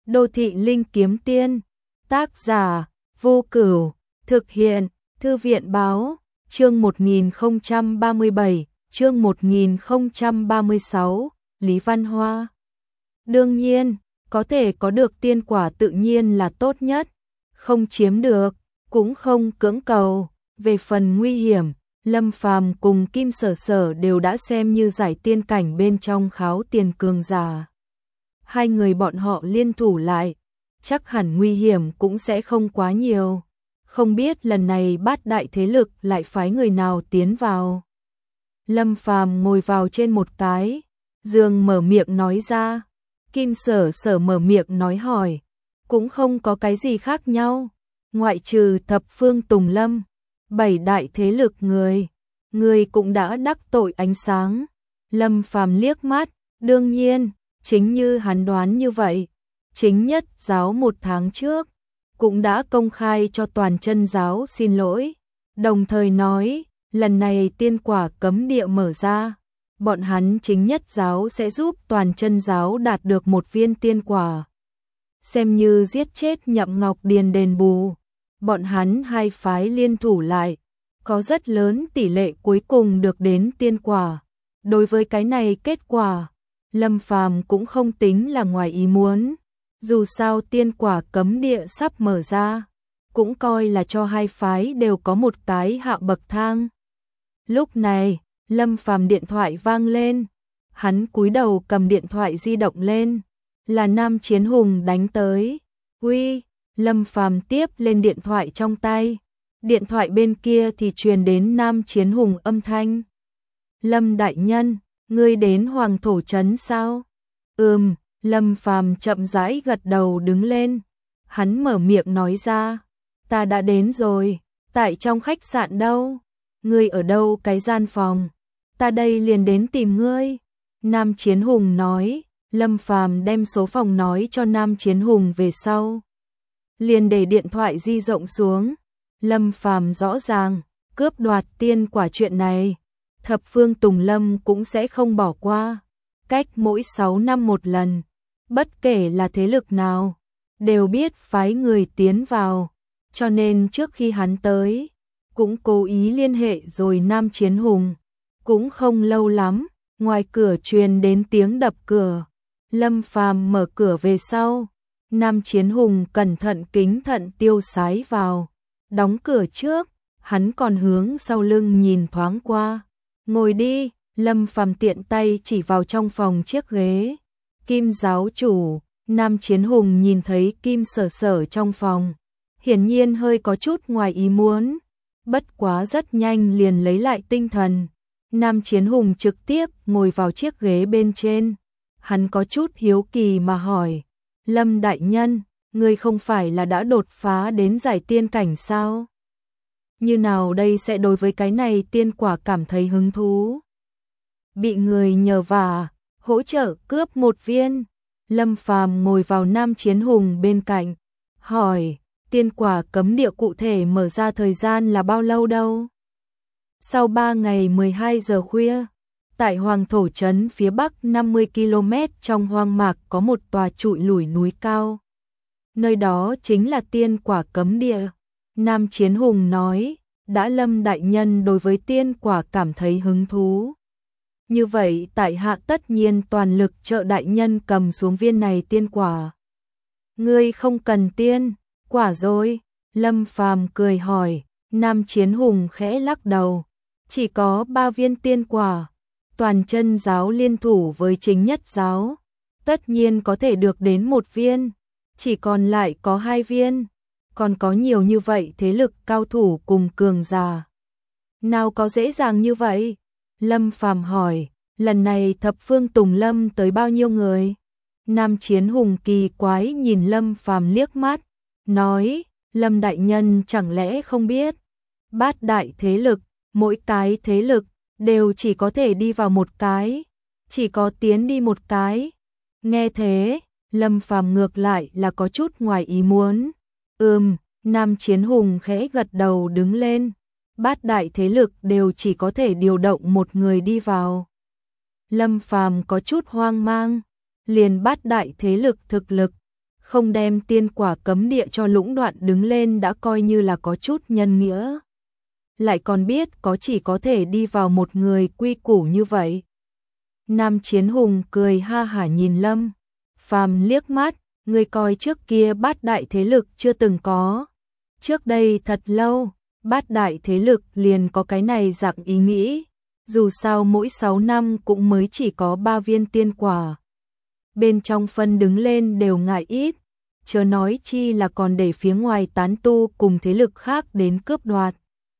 Đô thị linh kiếm tiên, tác giả, Vô Cửu, thực hiện, Thư viện báo, chương 1037, chương 1036, Lý Văn Hoa. Đương nhiên, có thể có được tiên quả tự nhiên là tốt nhất, không chiếm được, cũng không cưỡng cầu. Về phần nguy hiểm, Lâm Phàm cùng Kim Sở Sở đều đã xem như giải tiên cảnh bên trong kháo tiền cường giả. Hai người bọn họ liên thủ lại, chắc hẳn nguy hiểm cũng sẽ không quá nhiều. Không biết lần này Bát đại thế lực lại phái người nào tiến vào. Lâm Phàm ngồi vào trên một cái giường, mở miệng nói ra. Kim Sở Sở mở miệng nói hỏi, cũng không có cái gì khác nhau, ngoại trừ thập phương Tùng Lâm, 7 đại thế lực người cũng đã đắc tội ánh sáng. Lâm Phàm liếc mắt, đương nhiên, chính như hắn đoán như vậy, chính nhất giáo 1 tháng trước cũng đã công khai cho toàn chân giáo xin lỗi, đồng thời nói, lần này tiên quả cấm địa mở ra, bọn hắn chính nhất giáo sẽ giúp toàn chân giáo đạt được 1 viên tiên quả. Xem như giết chết Nhậm Ngọc Điền đền bù, bọn hắn hai phái liên thủ lại, có rất lớn tỷ lệ cuối cùng được đến tiên quả. Đối với cái này kết quả, Lâm Phàm cũng không tính là ngoài ý muốn. Dù sao tiên quả cấm địa sắp mở ra, cũng coi là cho hai phái đều có một cái hạ bậc thang. Lúc này, Lâm Phàm điện thoại vang lên, hắn cúi đầu cầm điện thoại di động lên, là Nam Chiến Hùng đánh tới. Uy, Lâm Phàm tiếp lên điện thoại trong tay, điện thoại bên kia thì truyền đến Nam Chiến Hùng âm thanh. Lâm đại nhân, ngươi đến Hoàng Thổ Trấn sao? Lâm Phàm chậm rãi gật đầu đứng lên, hắn mở miệng nói ra, ta đã đến rồi, tại trong khách sạn đâu? Ngươi ở đâu cái gian phòng? Ta đây liền đến tìm ngươi. Nam Chiến Hùng nói. Lâm Phàm đem số phòng nói cho Nam Chiến Hùng về sau, liền để điện thoại di rộng xuống. Lâm Phàm rõ ràng, cướp đoạt tiên quả chuyện này, thập phương Tùng Lâm cũng sẽ không bỏ qua. Cách mỗi 6 năm một lần, bất kể là thế lực nào, đều biết phái người tiến vào, cho nên trước khi hắn tới, cũng cố ý liên hệ rồi Nam Chiến Hùng. Cũng không lâu lắm, ngoài cửa truyền đến tiếng đập cửa. Lâm Phàm mở cửa về sau, Nam Chiến Hùng cẩn thận kính thận tiêu sái vào, đóng cửa trước, hắn còn hướng sau lưng nhìn thoáng qua. Ngồi đi, Lâm Phàm tiện tay chỉ vào trong phòng chiếc ghế. Kim giáo chủ, Nam Chiến Hùng nhìn thấy Kim Sở Sở trong phòng, hiển nhiên hơi có chút ngoài ý muốn, bất quá rất nhanh liền lấy lại tinh thần. Nam Chiến Hùng trực tiếp ngồi vào chiếc ghế bên trên. Hắn có chút hiếu kỳ mà hỏi, Lâm đại nhân, ngươi không phải là đã đột phá đến giải tiên cảnh sao? Như nào đây sẽ đối với cái này tiên quả cảm thấy hứng thú? Bị người nhờ vả, hỗ trợ cướp 1 viên. Lâm Phàm ngồi vào Nam Chiến Hùng bên cạnh, hỏi, tiên quả cấm địa cụ thể mở ra thời gian là bao lâu đâu? Sau 3 ngày 12 giờ khuya, tại Hoàng Thổ Trấn phía bắc 50 km trong hoang mạc có một tòa trụi lủi núi cao. Nơi đó chính là tiên quả cấm địa. Nam Chiến Hùng nói, đã Lâm đại nhân đối với tiên quả cảm thấy hứng thú. Như vậy tại hạ tất nhiên toàn lực trợ đại nhân cầm xuống viên này tiên quả. Ngươi không cần tiên quả rồi? Lâm Phàm cười hỏi. Nam Chiến Hùng khẽ lắc đầu, chỉ có 3 viên tiên quả. Toàn chân giáo liên thủ với chính nhất giáo, tất nhiên có thể được đến 1 viên, chỉ còn lại có 2 viên, còn có nhiều như vậy thế lực cao thủ cùng cường giả. Nào có dễ dàng như vậy? Lâm Phàm hỏi, lần này thập phương Tùng Lâm tới bao nhiêu người? Nam Chiến Hùng kỳ quái nhìn Lâm Phàm liếc mắt, nói, Lâm đại nhân chẳng lẽ không biết, Bát đại thế lực, mỗi cái thế lực đều chỉ có thể đi vào 1 cái, chỉ có tiến đi 1 cái. Nghe thế, Lâm Phàm ngược lại là có chút ngoài ý muốn. Nam Chiến Hùng khẽ gật đầu đứng lên. Bát đại thế lực đều chỉ có thể điều động 1 người đi vào. Lâm Phàm có chút hoang mang, liền bát đại thế lực thực lực, không đem tiên quả cấm địa cho lũng đoạn đứng lên đã coi như là có chút nhân nghĩa. Lại còn biết có chỉ có thể đi vào một người quy củ như vậy. Nam Chiến Hùng cười ha hả nhìn Lâm Phàm liếc mắt, người coi trước kia bát đại thế lực chưa từng có. Trước đây thật lâu, bát đại thế lực liền có cái này dạng ý nghĩ. Dù sao mỗi 6 năm cũng mới chỉ có 3 viên tiên quả. Bên trong phân đứng lên đều ngại ít, chớ nói chi là còn để phía ngoài tán tu cùng thế lực khác đến cướp đoạt.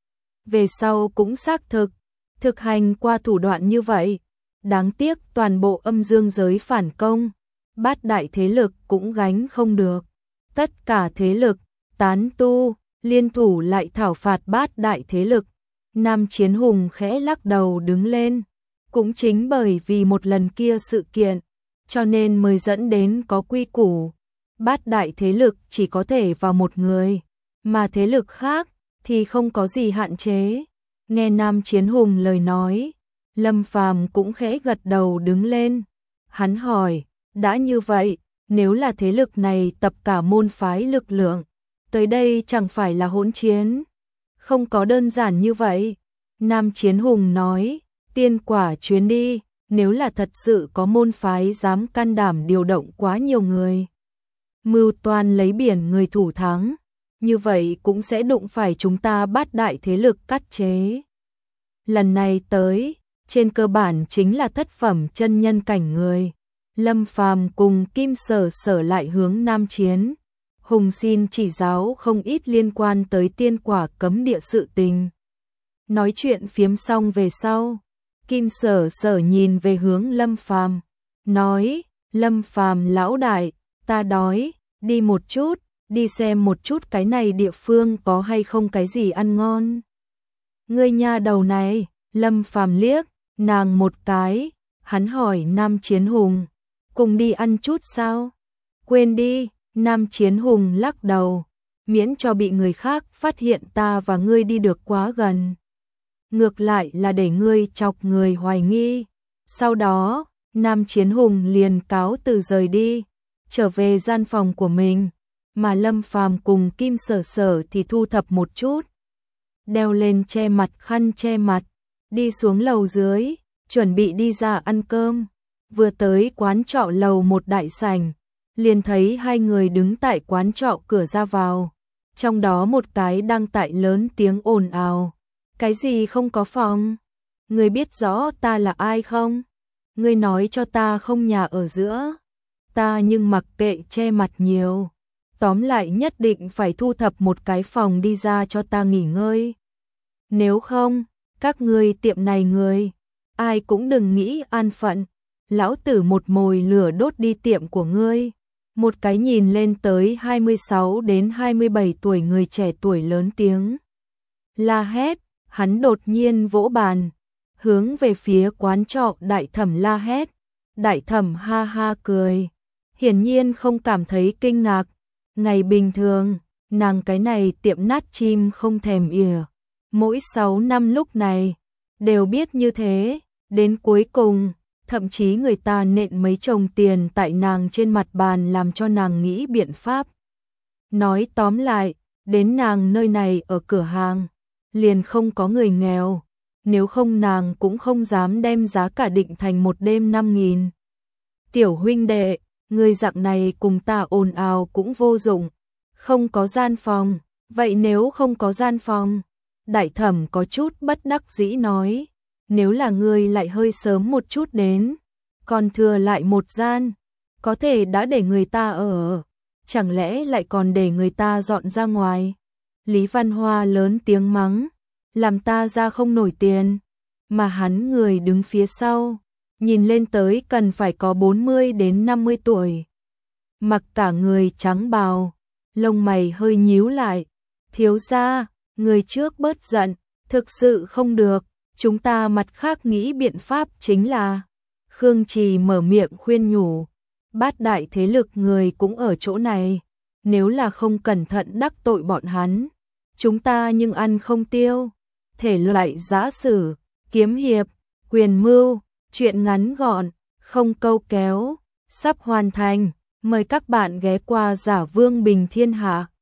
Về sau cũng xác thực hành qua thủ đoạn như vậy. Đáng tiếc toàn bộ âm dương giới phản công, bát đại thế lực cũng gánh không được. Tất cả thế lực, tán tu, liên thủ lại thảo phạt bát đại thế lực. Nam Chiến Hùng khẽ lắc đầu đứng lên. Cũng chính bởi vì một lần kia sự kiện, cho nên mới dẫn đến có quy củ. Bát đại thế lực chỉ có thể vào một người, mà thế lực khác thì không có gì hạn chế. Nghe Nam Chiến Hùng lời nói, Lâm Phàm cũng khẽ gật đầu đứng lên. Hắn hỏi, đã như vậy, nếu là thế lực này tập cả môn phái lực lượng, tới đây chẳng phải là hỗn chiến? Không có đơn giản như vậy. Nam Chiến Hùng nói, tiên quả chuyến đi, nếu là thật sự có môn phái dám can đảm điều động quá nhiều người, mưu toan lấy biển người thủ thắng, như vậy cũng sẽ đụng phải chúng ta bát đại thế lực cắt chế. Lần này tới, trên cơ bản chính là thất phẩm chân nhân cảnh người. Lâm Phàm cùng Kim Sở Sở lại hướng Nam Chiến Hùng xin chỉ giáo không ít liên quan tới tiên quả cấm địa sự tình. Nói chuyện phiếm xong về sau, Kim Sở Sở nhìn về hướng Lâm Phàm, nói, Lâm Phàm lão đại, ta đói, đi một chút, đi xem một chút cái này địa phương có hay không cái gì ăn ngon. Ngươi nha đầu này, Lâm Phàm liếc nàng một cái, hắn hỏi Nam Chiến Hùng, cùng đi ăn chút sao? Quên đi, Nam Chiến Hùng lắc đầu, miễn cho bị người khác phát hiện ta và ngươi đi được quá gần. Ngược lại là để ngươi chọc người hoài nghi. Sau đó, Nam Chiến Hùng liền cáo từ rời đi, trở về gian phòng của mình, mà Lâm Phàm cùng Kim Sở Sở thì thu thập một chút, đeo lên che mặt khăn che mặt, đi xuống lầu dưới, chuẩn bị đi ra ăn cơm. Vừa tới quán trọ lầu một đại sảnh, liền thấy hai người đứng tại quán trọ cửa ra vào, trong đó một cái đang tại lớn tiếng ồn ào. Cái gì không có phòng? Ngươi biết rõ ta là ai không? Ngươi nói cho ta không nhà ở giữa. Ta nhưng mặc kệ che mặt nhiều. Tóm lại nhất định phải thu thập một cái phòng đi ra cho ta nghỉ ngơi. Nếu không, các ngươi tiệm này người, ai cũng đừng nghĩ an phận. Lão tử một mồi lửa đốt đi tiệm của ngươi. Một cái nhìn lên tới 26 đến 27 tuổi người trẻ tuổi lớn tiếng la hét. Hắn đột nhiên vỗ bàn, hướng về phía quán trọ Đại Thẩm la hét. Đại Thẩm ha ha cười, hiển nhiên không cảm thấy kinh ngạc. Ngày bình thường, nàng cái này tiệm nát chim không thèm ỉa, mỗi 6 năm lúc này đều biết như thế, đến cuối cùng thậm chí người ta nện mấy chồng tiền tại nàng trên mặt bàn làm cho nàng nghĩ biện pháp. Nói tóm lại, đến nàng nơi này ở cửa hàng liền không có người nghèo, nếu không nàng cũng không dám đem giá cả định thành một đêm 5.000. Tiểu huynh đệ, người dạng này cùng ta ồn ào cũng vô dụng, không có gian phòng, vậy nếu không có gian phòng, Đại Thẩm có chút bất đắc dĩ nói, nếu là người lại hơi sớm một chút đến, còn thừa lại một gian, có thể đã để người ta ở, chẳng lẽ lại còn để người ta dọn ra ngoài? Lý Văn Hoa lớn tiếng mắng, làm ta ra không nổi tiền, mà hắn người đứng phía sau, nhìn lên tới cần phải có 40 đến 50 tuổi. Mặc cả người trắng bào, lông mày hơi nhíu lại, thiếu gia, người trước bớt giận, thực sự không được, chúng ta mặt khác nghĩ biện pháp chính là. Khương Trì mở miệng khuyên nhủ, bát đại thế lực người cũng ở chỗ này, nếu là không cẩn thận đắc tội bọn hắn, chúng ta nhưng ăn không tiêu. Thể loại giã sử, kiếm hiệp, quyền mưu, chuyện ngắn gọn, không câu kéo, sắp hoàn thành. Mời các bạn ghé qua Giả Vương Bình Thiên Hạ.